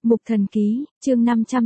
Mục Thần Ký, chương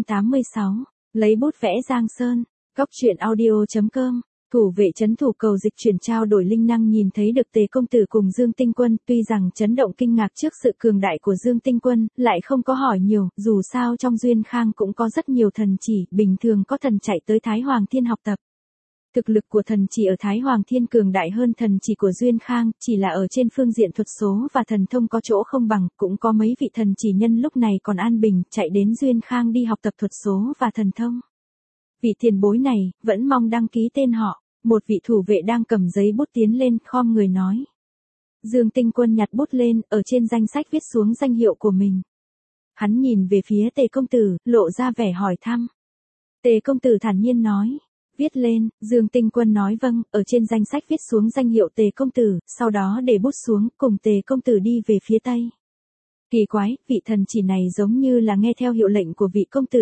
586, lấy bút vẽ Giang Sơn, Cóc truyện audio.com. Thủ vệ trấn thủ cầu dịch chuyển trao đổi linh năng nhìn thấy được Tề công tử cùng Dương Tinh Quân, tuy rằng chấn động kinh ngạc trước sự cường đại của Dương Tinh Quân, lại không có hỏi nhiều, dù sao trong Duyên Khang cũng có rất nhiều thần chỉ, bình thường có thần chạy tới Thái Hoàng Thiên học tập. Thực lực của thần chỉ ở Thái Hoàng Thiên cường đại hơn thần chỉ của Duyên Khang, chỉ là ở trên phương diện thuật số và thần thông có chỗ không bằng, cũng có mấy vị thần chỉ nhân lúc này còn an bình, chạy đến Duyên Khang đi học tập thuật số và thần thông. Vị tiền bối này, vẫn mong đăng ký tên họ, một vị thủ vệ đang cầm giấy bút tiến lên, khom người nói. Dương Tinh Quân nhặt bút lên, ở trên danh sách viết xuống danh hiệu của mình. Hắn nhìn về phía Tề công tử, lộ ra vẻ hỏi thăm. Tề công tử thản nhiên nói. Viết lên, Dương Tinh Quân nói vâng, ở trên danh sách viết xuống danh hiệu Tề công tử, sau đó để bút xuống, cùng Tề công tử đi về phía tây. Kỳ quái, vị thần chỉ này giống như là nghe theo hiệu lệnh của vị công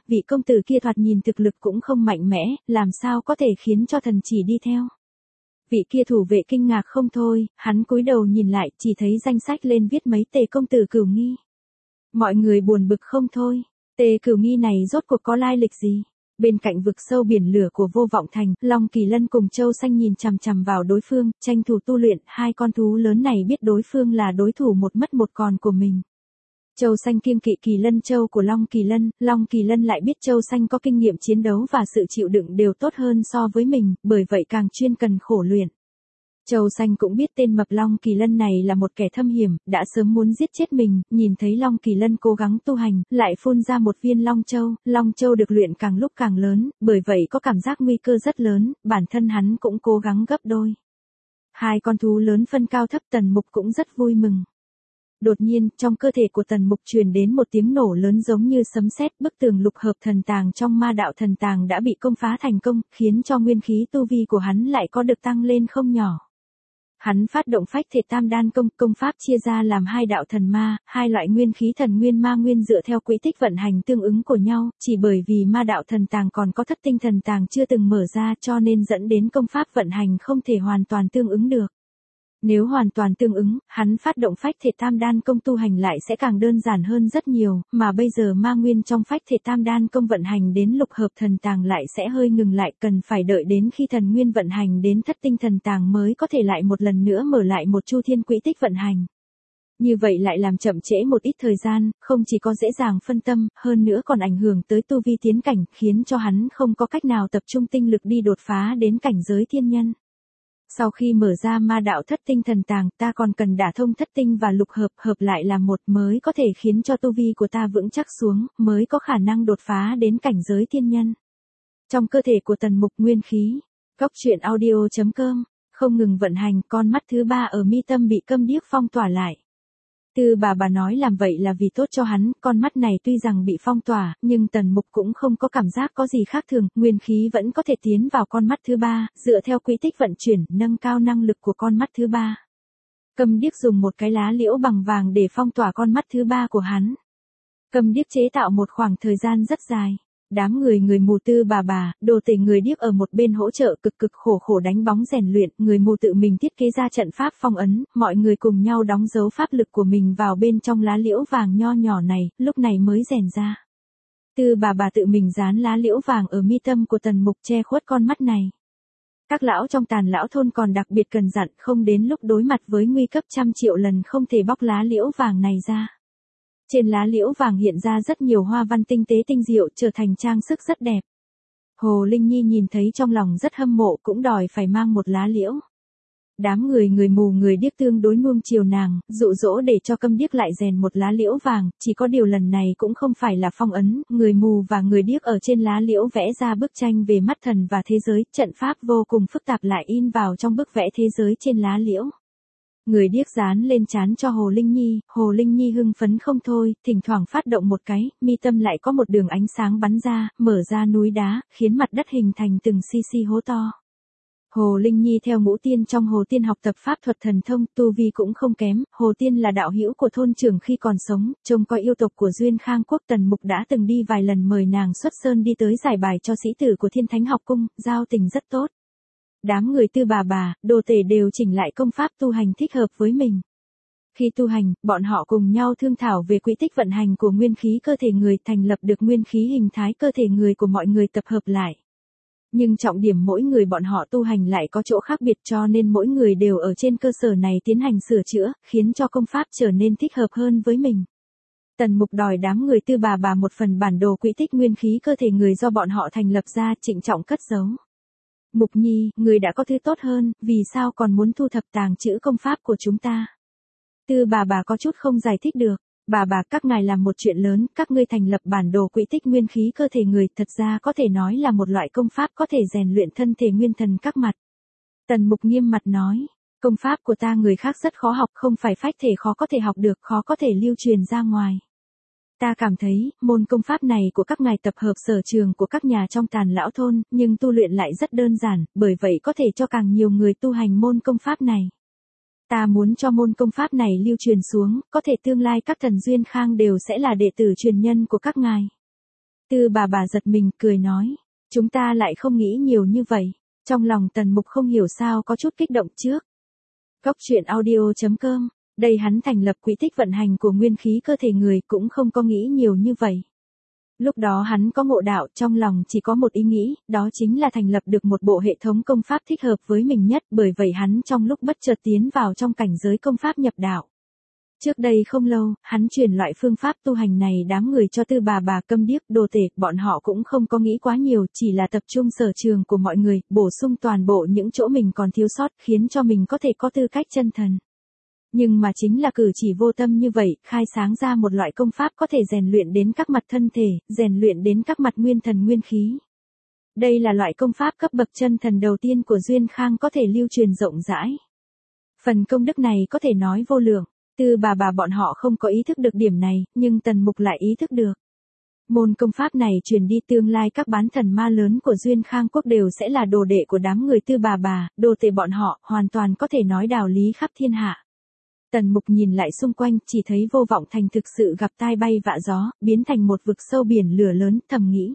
tử kia thoạt nhìn thực lực cũng không mạnh mẽ, làm sao có thể khiến cho thần chỉ đi theo. Vị kia thủ vệ kinh ngạc không thôi, hắn cúi đầu nhìn lại, chỉ thấy danh sách lên viết mấy Tề công tử Cửu Nghi. Mọi người buồn bực không thôi, Tề Cửu Nghi này rốt cuộc có lai lịch gì? Bên cạnh vực sâu biển lửa của Vô Vọng Thành, Long Kỳ Lân cùng Châu Xanh nhìn chằm chằm vào đối phương, tranh thủ tu luyện, hai con thú lớn này biết đối phương là đối thủ một mất một còn của mình. Châu Xanh kiêng kỵ Kỳ Lân Châu của Long Kỳ Lân lại biết Châu Xanh có kinh nghiệm chiến đấu và sự chịu đựng đều tốt hơn so với mình, bởi vậy càng chuyên cần khổ luyện. Châu Xanh cũng biết tên mập Long Kỳ Lân này là một kẻ thâm hiểm, đã sớm muốn giết chết mình, nhìn thấy Long Kỳ Lân cố gắng tu hành, lại phun ra một viên Long Châu được luyện càng lúc càng lớn, bởi vậy có cảm giác nguy cơ rất lớn, bản thân hắn cũng cố gắng gấp đôi. Hai con thú lớn phân cao thấp, Tần Mục cũng rất vui mừng. Đột nhiên, trong cơ thể của Tần Mục truyền đến một tiếng nổ lớn giống như sấm sét, bức tường lục hợp thần tàng trong Ma Đạo Thần Tàng đã bị công phá thành công, khiến cho nguyên khí tu vi của hắn lại có được tăng lên không nhỏ. Hắn phát động Phách Thể Tam Đan công pháp chia ra làm hai đạo thần ma, hai loại nguyên khí thần nguyên ma nguyên dựa theo quỹ tích vận hành tương ứng của nhau, chỉ bởi vì Ma Đạo Thần Tàng còn có Thất Tinh Thần Tàng chưa từng mở ra cho nên dẫn đến công pháp vận hành không thể hoàn toàn tương ứng được. Nếu hoàn toàn tương ứng, hắn phát động Phách Thể Tam Đan công tu hành lại sẽ càng đơn giản hơn rất nhiều, mà bây giờ ma nguyên trong Phách Thể Tam Đan công vận hành đến lục hợp thần tàng lại sẽ hơi ngừng lại, cần phải đợi đến khi thần nguyên vận hành đến Thất Tinh Thần Tàng mới có thể lại một lần nữa mở lại một chu thiên quỹ tích vận hành. Như vậy lại làm chậm trễ một ít thời gian, không chỉ có dễ dàng phân tâm, hơn nữa còn ảnh hưởng tới tu vi tiến cảnh, khiến cho hắn không có cách nào tập trung tinh lực đi đột phá đến cảnh giới thiên nhân. Sau khi mở ra Ma Đạo Thất Tinh Thần Tàng, ta còn cần đả thông thất tinh và lục hợp lại làm một mới có thể khiến cho tu vi của ta vững chắc xuống, mới có khả năng đột phá đến cảnh giới thiên nhân. Trong cơ thể của Tần Mục nguyên khí, Cóc truyện audio.com, không ngừng vận hành, con mắt thứ ba ở mi tâm bị câm điếc phong tỏa lại. Tư bà nói làm vậy là vì tốt cho hắn, con mắt này tuy rằng bị phong tỏa, nhưng Tần Mục cũng không có cảm giác có gì khác thường, nguyên khí vẫn có thể tiến vào con mắt thứ ba, dựa theo quỹ tích vận chuyển, nâng cao năng lực của con mắt thứ ba. Câm điếc dùng một cái lá liễu bằng vàng để phong tỏa con mắt thứ ba của hắn. Câm điếc chế tạo một khoảng thời gian rất dài. Đám người mù Tư bà, Đồ Tể người điếc ở một bên hỗ trợ cực khổ đánh bóng rèn luyện, người mù tự mình thiết kế ra trận pháp phong ấn, mọi người cùng nhau đóng dấu pháp lực của mình vào bên trong lá liễu vàng nho nhỏ này, lúc này mới rèn ra. Tư bà tự mình dán lá liễu vàng ở mi tâm của Tần Mục che khuất con mắt này. Các lão trong Tàn Lão thôn còn đặc biệt cần dặn không đến lúc đối mặt với nguy cấp 100.000.000 lần không thể bóc lá liễu vàng này ra. Trên lá liễu vàng hiện ra rất nhiều hoa văn tinh tế tinh diệu, trở thành trang sức rất đẹp. Hồ Linh Nhi nhìn thấy trong lòng rất hâm mộ, cũng đòi phải mang một lá liễu. Đám người mù người điếc tương đối nuông chiều nàng, dụ dỗ để cho câm điếc lại rèn một lá liễu vàng, chỉ có điều lần này cũng không phải là phong ấn, người mù và người điếc ở trên lá liễu vẽ ra bức tranh về mắt thần và thế giới, trận pháp vô cùng phức tạp lại in vào trong bức vẽ thế giới trên lá liễu. Người điếc dán lên trán cho Hồ Linh Nhi hưng phấn không thôi, thỉnh thoảng phát động một cái, mi tâm lại có một đường ánh sáng bắn ra, mở ra núi đá, khiến mặt đất hình thành từng xi hố to. Hồ Linh Nhi theo Ngũ Tiên trong Hồ Tiên học tập pháp thuật thần thông, tu vi cũng không kém, Hồ Tiên là đạo hữu của thôn trưởng khi còn sống, trông coi yêu tộc của Duyên Khang quốc. Tần Mục đã từng đi vài lần mời nàng xuất sơn đi tới giải bài cho sĩ tử của Thiên Thánh học cung, giao tình rất tốt. Đám người Tư bà, Đồ Tể đều chỉnh lại công pháp tu hành thích hợp với mình. Khi tu hành, bọn họ cùng nhau thương thảo về quỹ tích vận hành của nguyên khí cơ thể người, thành lập được nguyên khí hình thái cơ thể người của mọi người tập hợp lại. Nhưng trọng điểm mỗi người bọn họ tu hành lại có chỗ khác biệt, cho nên mỗi người đều ở trên cơ sở này tiến hành sửa chữa, khiến cho công pháp trở nên thích hợp hơn với mình. Tần Mục đòi đám người Tư Bà một phần bản đồ quỹ tích nguyên khí cơ thể người do bọn họ thành lập ra, trịnh trọng cất giấu. Mục Nhi, người đã có thứ tốt hơn, vì sao còn muốn thu thập tàng trữ công pháp của chúng ta? Tư Bà có chút không giải thích được. Bà, các ngài làm một chuyện lớn, các ngươi thành lập bản đồ quỹ tích nguyên khí cơ thể người, thật ra có thể nói là một loại công pháp có thể rèn luyện thân thể nguyên thần các mặt. Tần Mục nghiêm mặt nói, công pháp của ta người khác rất khó học, không phải phách thể khó có thể học được, khó có thể lưu truyền ra ngoài. Ta cảm thấy, môn công pháp này của các ngài tập hợp sở trường của các nhà trong Tàn Lão thôn, nhưng tu luyện lại rất đơn giản, bởi vậy có thể cho càng nhiều người tu hành môn công pháp này. Ta muốn cho môn công pháp này lưu truyền xuống, có thể tương lai các thần Duyên Khang đều sẽ là đệ tử truyền nhân của các ngài. Tư Bà giật mình, cười nói, chúng ta lại không nghĩ nhiều như vậy. Trong lòng Tần Mục không hiểu sao có chút kích động trước. Góc truyện audio.com, đây hắn thành lập quỹ tích vận hành của nguyên khí cơ thể người cũng không có nghĩ nhiều như vậy. Lúc đó hắn có ngộ đạo, trong lòng chỉ có một ý nghĩ, đó chính là thành lập được một bộ hệ thống công pháp thích hợp với mình nhất, bởi vậy hắn trong lúc bất chợt tiến vào trong cảnh giới công pháp nhập đạo. Trước đây không lâu, hắn truyền loại phương pháp tu hành này đám người cho Tư Bà Câm Điếc, Đồ Tể, bọn họ cũng không có nghĩ quá nhiều, chỉ là tập trung sở trường của mọi người, bổ sung toàn bộ những chỗ mình còn thiếu sót, khiến cho mình có thể có tư cách chân thần. Nhưng mà chính là cử chỉ vô tâm như vậy, khai sáng ra một loại công pháp có thể rèn luyện đến các mặt thân thể, rèn luyện đến các mặt nguyên thần nguyên khí. Đây là loại công pháp cấp bậc chân thần đầu tiên của Duyên Khang có thể lưu truyền rộng rãi. Phần công đức này có thể nói vô lượng. Tư Bà bọn họ không có ý thức được điểm này, nhưng Tần Mục lại ý thức được. Môn công pháp này truyền đi, tương lai các bán thần ma lớn của Duyên Khang quốc đều sẽ là đồ đệ của đám người Tư Bà, Đồ Tể bọn họ, hoàn toàn có thể nói đạo lý khắp thiên hạ. Tần Mục nhìn lại xung quanh, chỉ thấy Vô Vọng Thành thực sự gặp tai bay vạ gió, biến thành một vực sâu biển lửa lớn, thầm nghĩ.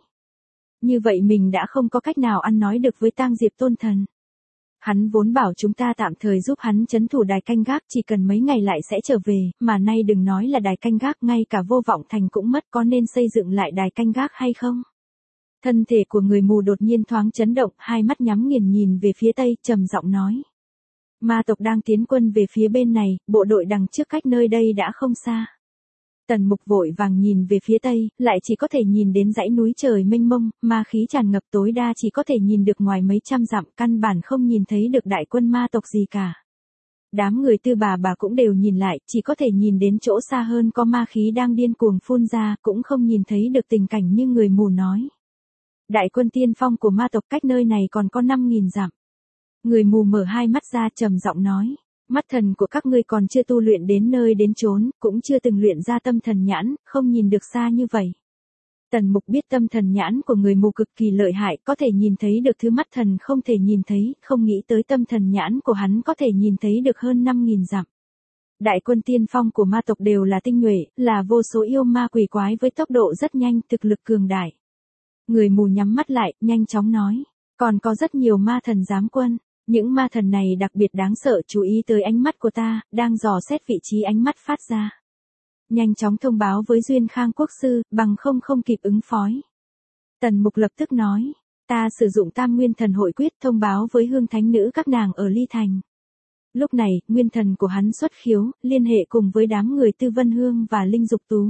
Như vậy mình đã không có cách nào ăn nói được với Tang Diệp Tôn Thần. Hắn vốn bảo chúng ta tạm thời giúp hắn trấn thủ đài canh gác, chỉ cần mấy ngày lại sẽ trở về, mà nay đừng nói là đài canh gác, ngay cả Vô Vọng Thành cũng mất, có nên xây dựng lại đài canh gác hay không? Thân thể của người mù đột nhiên thoáng chấn động, hai mắt nhắm nghiền nhìn về phía tây, trầm giọng nói. Ma tộc đang tiến quân về phía bên này, bộ đội đằng trước cách nơi đây đã không xa. Tần Mục vội vàng nhìn về phía tây, lại chỉ có thể nhìn đến dãy núi trời mênh mông, ma khí tràn ngập, tối đa chỉ có thể nhìn được ngoài mấy trăm dặm, căn bản không nhìn thấy được đại quân ma tộc gì cả. Đám người Tư Bà cũng đều nhìn lại, chỉ có thể nhìn đến chỗ xa hơn có ma khí đang điên cuồng phun ra, cũng không nhìn thấy được tình cảnh như người mù nói. Đại quân tiên phong của ma tộc cách nơi này còn có 5.000 dặm. Người mù mở hai mắt ra, trầm giọng nói. Mắt thần của các ngươi còn chưa tu luyện đến nơi đến chốn, cũng chưa từng luyện ra tâm thần nhãn, không nhìn được xa như vậy. Tần Mục biết tâm thần nhãn của người mù cực kỳ lợi hại, có thể nhìn thấy được thứ mắt thần không thể nhìn thấy, không nghĩ tới tâm thần nhãn của hắn có thể nhìn thấy được hơn 5.000 dặm. Đại quân tiên phong của ma tộc đều là tinh nhuệ, là vô số yêu ma quỷ quái với tốc độ rất nhanh, thực lực cường đại. Người mù nhắm mắt lại, nhanh chóng nói, còn có rất nhiều ma thần giám quân. Những ma thần này đặc biệt đáng sợ, chú ý tới ánh mắt của ta, đang dò xét vị trí ánh mắt phát ra. Nhanh chóng thông báo với Duyên Khang quốc sư, bằng không kịp ứng phói. Tần Mục lập tức nói, ta sử dụng Tam Nguyên Thần Hội Quyết thông báo với Hương Thánh Nữ các nàng ở Ly Thành. Lúc này, nguyên thần của hắn xuất khiếu, liên hệ cùng với đám người Tư Vân Hương và Linh Dục Tú.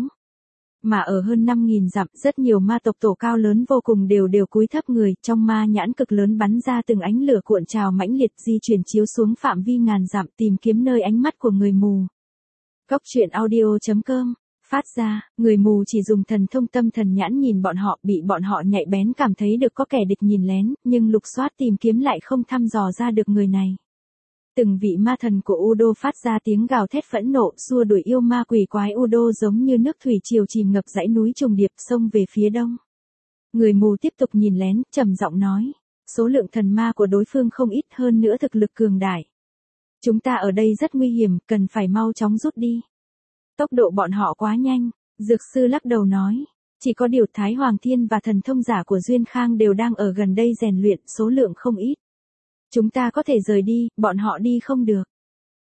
Mà ở hơn 5.000 dặm, rất nhiều ma tộc tổ cao lớn vô cùng đều cúi thấp người, trong ma nhãn cực lớn bắn ra từng ánh lửa cuộn trào mãnh liệt, di chuyển chiếu xuống phạm vi ngàn dặm, tìm kiếm nơi ánh mắt của người mù. Góc truyện audio.com, phát ra, người mù chỉ dùng thần thông tâm thần nhãn nhìn bọn họ, bị bọn họ nhạy bén cảm thấy được có kẻ địch nhìn lén, nhưng lục soát tìm kiếm lại không thăm dò ra được người này. Từng vị ma thần của Udo phát ra tiếng gào thét phẫn nộ, xua đuổi yêu ma quỷ quái Udo giống như nước thủy triều chìm ngập dãy núi trùng điệp, xông về phía đông. Người mù tiếp tục nhìn lén, trầm giọng nói, số lượng thần ma của đối phương không ít, hơn nữa thực lực cường đại. Chúng ta ở đây rất nguy hiểm, cần phải mau chóng rút đi. Tốc độ bọn họ quá nhanh, Dược sư lắc đầu nói, chỉ có điều Thái Hoàng Thiên và thần thông giả của Duyên Khang đều đang ở gần đây rèn luyện, số lượng không ít. Chúng ta có thể rời đi, bọn họ đi không được.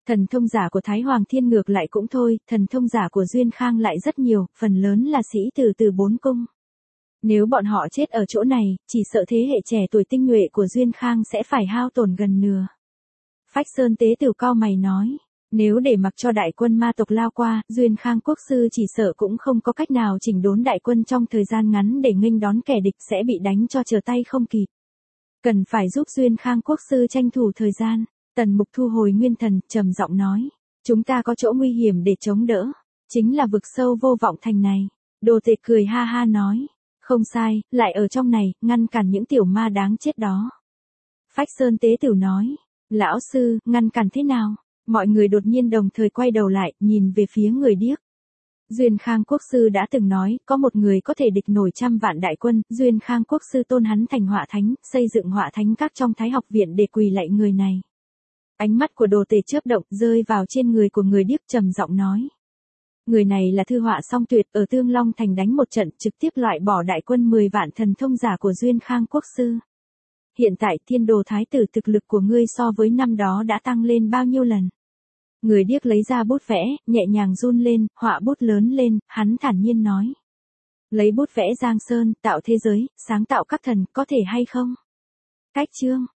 Thần thông giả của Thái Hoàng Thiên ngược lại cũng thôi, thần thông giả của Duyên Khang lại rất nhiều, phần lớn là sĩ tử từ 4 cung. Nếu bọn họ chết ở chỗ này, chỉ sợ thế hệ trẻ tuổi tinh nhuệ của Duyên Khang sẽ phải hao tổn gần nửa. Phách Sơn Tế Tử cau mày nói, nếu để mặc cho đại quân ma tộc lao qua, Duyên Khang quốc sư chỉ sợ cũng không có cách nào chỉnh đốn đại quân trong thời gian ngắn để nghênh đón kẻ địch, sẽ bị đánh cho trở tay không kịp. Cần phải giúp Duyên Khang quốc sư tranh thủ thời gian. Tần Mục thu hồi nguyên thần, trầm giọng nói, chúng ta có chỗ nguy hiểm để chống đỡ, chính là vực sâu vô vọng thành này. Đồ Tể cười ha ha nói, không sai, lại ở trong này, ngăn cản những tiểu ma đáng chết đó. Phách Sơn Tế Tử nói, lão sư, ngăn cản thế nào? Mọi người đột nhiên đồng thời quay đầu lại, nhìn về phía người điếc. Duyên Khang quốc sư đã từng nói, có một người có thể địch nổi 100 vạn đại quân, Duyên Khang quốc sư tôn hắn thành họa thánh, xây dựng họa thánh các trong Thái học viện để quỳ lạy người này. Ánh mắt của Đồ Tể chớp động, rơi vào trên người của người điếc, trầm giọng nói. Người này là thư họa song tuyệt, ở Tương Long thành đánh một trận, trực tiếp loại bỏ đại quân 10 vạn thần thông giả của Duyên Khang quốc sư. Hiện tại Thiên Đồ thái tử, thực lực của ngươi so với năm đó đã tăng lên bao nhiêu lần? Người điếc lấy ra bút vẽ, nhẹ nhàng run lên, họa bút lớn lên, hắn thản nhiên nói. Lấy bút vẽ giang sơn, tạo thế giới, sáng tạo các thần, có thể hay không? Cách chương